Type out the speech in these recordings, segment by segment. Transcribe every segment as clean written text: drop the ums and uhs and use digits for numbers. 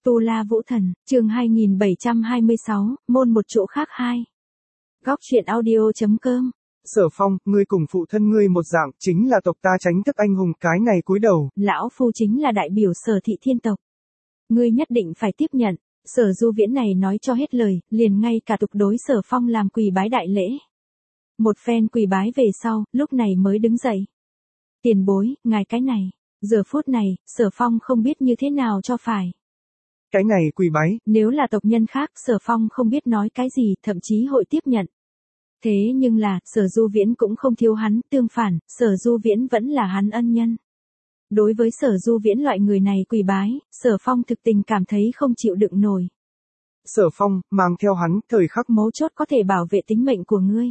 Tu La Vũ Thần, chương 2726, môn một chỗ khác 2. Góc truyện audio.com. Sở Phong, ngươi cùng phụ thân ngươi một dạng, chính là tộc ta tránh thức anh hùng, cái này cúi đầu. Lão phu chính là đại biểu Sở thị thiên tộc. Ngươi nhất định phải tiếp nhận. Sở Du Viễn này nói cho hết lời, liền ngay cả tục đối Sở Phong làm quỳ bái đại lễ. Một phen quỳ bái về sau, lúc này mới đứng dậy. Tiền bối, ngài cái này. Giờ phút này, Sở Phong không biết như thế nào cho phải. Cái này quỳ bái. Nếu là tộc nhân khác, Sở Phong không biết nói cái gì, thậm chí hội tiếp nhận. Thế nhưng là, Sở Du Viễn cũng không thiếu hắn, tương phản, Sở Du Viễn vẫn là hắn ân nhân. Đối với Sở Du Viễn loại người này quỳ bái, Sở Phong thực tình cảm thấy không chịu đựng nổi. Sở Phong, mang theo hắn, thời khắc mấu chốt có thể bảo vệ tính mệnh của ngươi.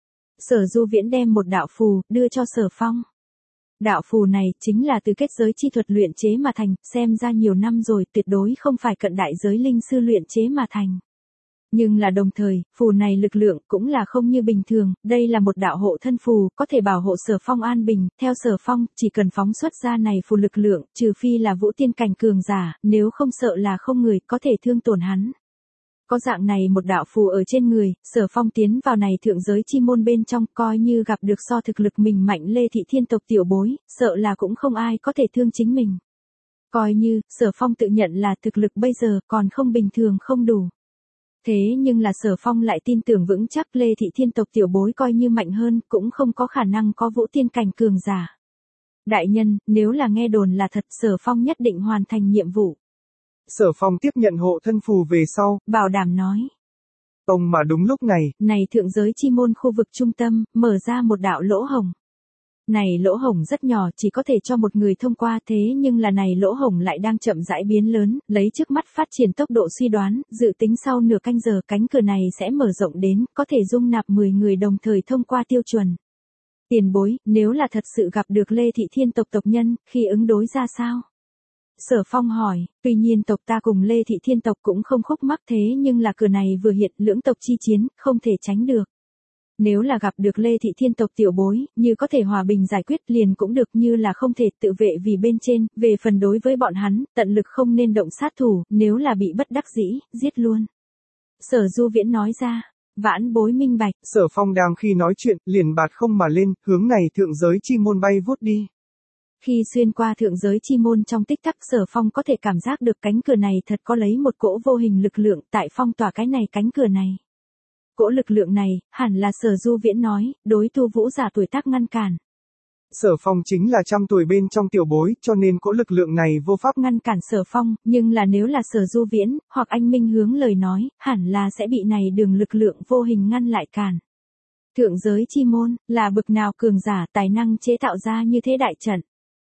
Sở Du Viễn đem một đạo phù, đưa cho Sở Phong. Đạo phù này, chính là từ kết giới chi thuật luyện chế mà thành, xem ra nhiều năm rồi, tuyệt đối không phải cận đại giới linh sư luyện chế mà thành. Nhưng là đồng thời, phù này lực lượng cũng là không như bình thường, đây là một đạo hộ thân phù, có thể bảo hộ Sở Phong an bình, theo Sở Phong, chỉ cần phóng xuất ra này phù lực lượng, trừ phi là vũ tiên cảnh cường giả, nếu không sợ là không người có thể thương tổn hắn. Có dạng này một đạo phù ở trên người, Sở Phong tiến vào này thượng giới chi môn bên trong, coi như gặp được so thực lực mình mạnh Lê Thị thiên tộc tiểu bối, sợ là cũng không ai có thể thương chính mình. Coi như, Sở Phong tự nhận là thực lực bây giờ còn không bình thường không đủ. Thế nhưng là Sở Phong lại tin tưởng vững chắc Lê Thị thiên tộc tiểu bối coi như mạnh hơn, cũng không có khả năng có vũ tiên cảnh cường giả. Đại nhân, nếu là nghe đồn là thật, Sở Phong nhất định hoàn thành nhiệm vụ. Sở Phong tiếp nhận hộ thân phù về sau, bảo đảm nói. Ông mà đúng lúc này, thượng giới chi môn khu vực trung tâm, mở ra một đạo lỗ hổng. Này lỗ hổng rất nhỏ, chỉ có thể cho một người thông qua, thế nhưng là này lỗ hổng lại đang chậm rãi biến lớn, lấy trước mắt phát triển tốc độ suy đoán, dự tính sau nửa canh giờ cánh cửa này sẽ mở rộng đến, có thể dung nạp 10 người đồng thời thông qua tiêu chuẩn. Tiền bối, nếu là thật sự gặp được Lê Thị thiên tộc tộc nhân, khi ứng đối ra sao? Sở Phong hỏi, tuy nhiên tộc ta cùng Lê Thị thiên tộc cũng không khúc mắc, thế nhưng là cửa này vừa hiện lưỡng tộc chi chiến, không thể tránh được. Nếu là gặp được Lê Thị thiên tộc tiểu bối, như có thể hòa bình giải quyết liền cũng được, như là không thể tự vệ vì bên trên, về phần đối với bọn hắn, tận lực không nên động sát thủ, nếu là bị bất đắc dĩ, giết luôn. Sở Du Viễn nói ra, vãn bối minh bạch. Sở Phong đang khi nói chuyện, liền bạt không mà lên, hướng này thượng giới chi môn bay vút đi. Khi xuyên qua thượng giới chi môn trong tích tắc, Sở Phong có thể cảm giác được cánh cửa này thật có lấy một cỗ vô hình lực lượng tại phong tỏa cái này cánh cửa này. Cỗ lực lượng này, hẳn là Sở Du Viễn nói, đối tu vũ giả tuổi tác ngăn cản. Sở Phong chính là 100 tuổi bên trong tiểu bối, cho nên cỗ lực lượng này vô pháp ngăn cản Sở Phong, nhưng là nếu là Sở Du Viễn, hoặc anh Minh hướng lời nói, hẳn là sẽ bị này đường lực lượng vô hình ngăn lại cản. Thượng giới chi môn, là bực nào cường giả tài năng chế tạo ra như thế đại trận.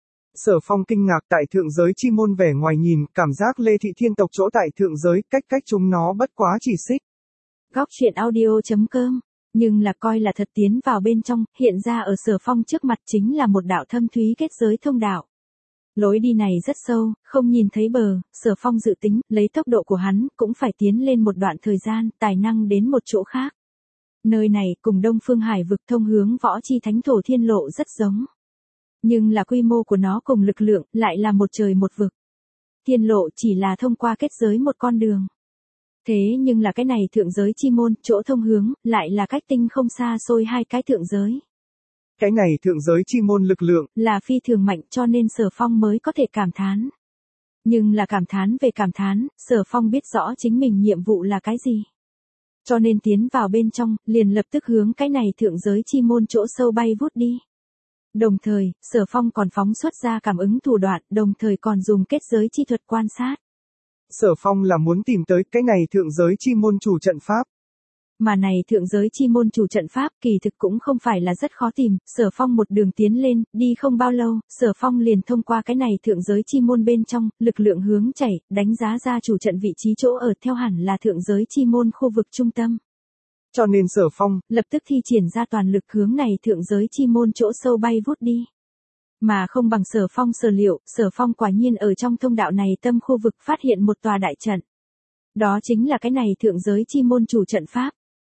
Sở Phong kinh ngạc, tại thượng giới chi môn vẻ ngoài nhìn, cảm giác Lê Thị thiên tộc chỗ tại thượng giới, cách chúng nó bất quá chỉ xích. Góc truyện audio.com. Nhưng là coi là thật tiến vào bên trong, hiện ra ở Sở Phong trước mặt chính là một đạo thâm thúy kết giới thông đạo. Lối đi này rất sâu, không nhìn thấy bờ, Sở Phong dự tính, lấy tốc độ của hắn, cũng phải tiến lên một đoạn thời gian, tài năng đến một chỗ khác. Nơi này, cùng Đông Phương Hải vực thông hướng Võ Chi Thánh Thổ Thiên Lộ rất giống. Nhưng là quy mô của nó cùng lực lượng, lại là một trời một vực. Thiên lộ chỉ là thông qua kết giới một con đường. Thế nhưng là cái này thượng giới chi môn, chỗ thông hướng, lại là cách tinh không xa xôi hai cái thượng giới. Cái này thượng giới chi môn lực lượng, là phi thường mạnh, cho nên Sở Phong mới có thể cảm thán. Nhưng là cảm thán về cảm thán, Sở Phong biết rõ chính mình nhiệm vụ là cái gì. Cho nên tiến vào bên trong, liền lập tức hướng cái này thượng giới chi môn chỗ sâu bay vút đi. Đồng thời, Sở Phong còn phóng xuất ra cảm ứng thủ đoạn, đồng thời còn dùng kết giới chi thuật quan sát. Sở Phong là muốn tìm tới cái này thượng giới chi môn chủ trận pháp. Mà này thượng giới chi môn chủ trận pháp kỳ thực cũng không phải là rất khó tìm, Sở Phong một đường tiến lên, đi không bao lâu, Sở Phong liền thông qua cái này thượng giới chi môn bên trong, lực lượng hướng chảy, đánh giá ra chủ trận vị trí chỗ ở theo hẳn là thượng giới chi môn khu vực trung tâm. Cho nên Sở Phong lập tức thi triển ra toàn lực hướng này thượng giới chi môn chỗ sâu bay vút đi. Mà không bằng Sở Phong sở liệu, Sở Phong quả nhiên ở trong thông đạo này tâm khu vực phát hiện một tòa đại trận. Đó chính là cái này thượng giới chi môn chủ trận pháp.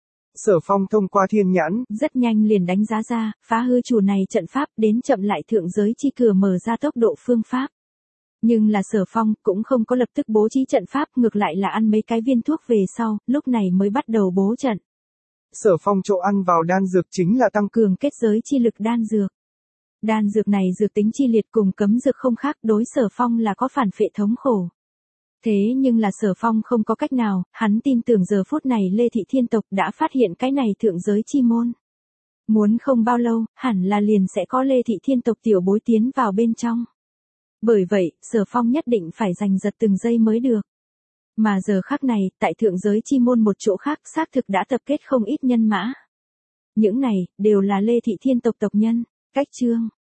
Sở Phong thông qua thiên nhãn, rất nhanh liền đánh giá ra, phá hư chủ này trận pháp đến chậm lại thượng giới chi cửa mở ra tốc độ phương pháp. Nhưng là Sở Phong cũng không có lập tức bố trí trận pháp, ngược lại là ăn mấy cái viên thuốc về sau, lúc này mới bắt đầu bố trận. Sở Phong chỗ ăn vào đan dược chính là tăng cường kết giới chi lực đan dược. Đan dược này dược tính chi liệt cùng cấm dược không khác, đối Sở Phong là có phản phệ thống khổ. Thế nhưng là Sở Phong không có cách nào, hắn tin tưởng giờ phút này Lê Thị Thiên tộc đã phát hiện cái này thượng giới chi môn. Muốn không bao lâu, hẳn là liền sẽ có Lê Thị Thiên tộc tiểu bối tiến vào bên trong. Bởi vậy, Sở Phong nhất định phải giành giật từng giây mới được. Mà giờ khắc này, tại thượng giới chi môn một chỗ khác xác thực đã tập kết không ít nhân mã. Những này, đều là Lê Thị Thiên tộc tộc nhân. Cách chương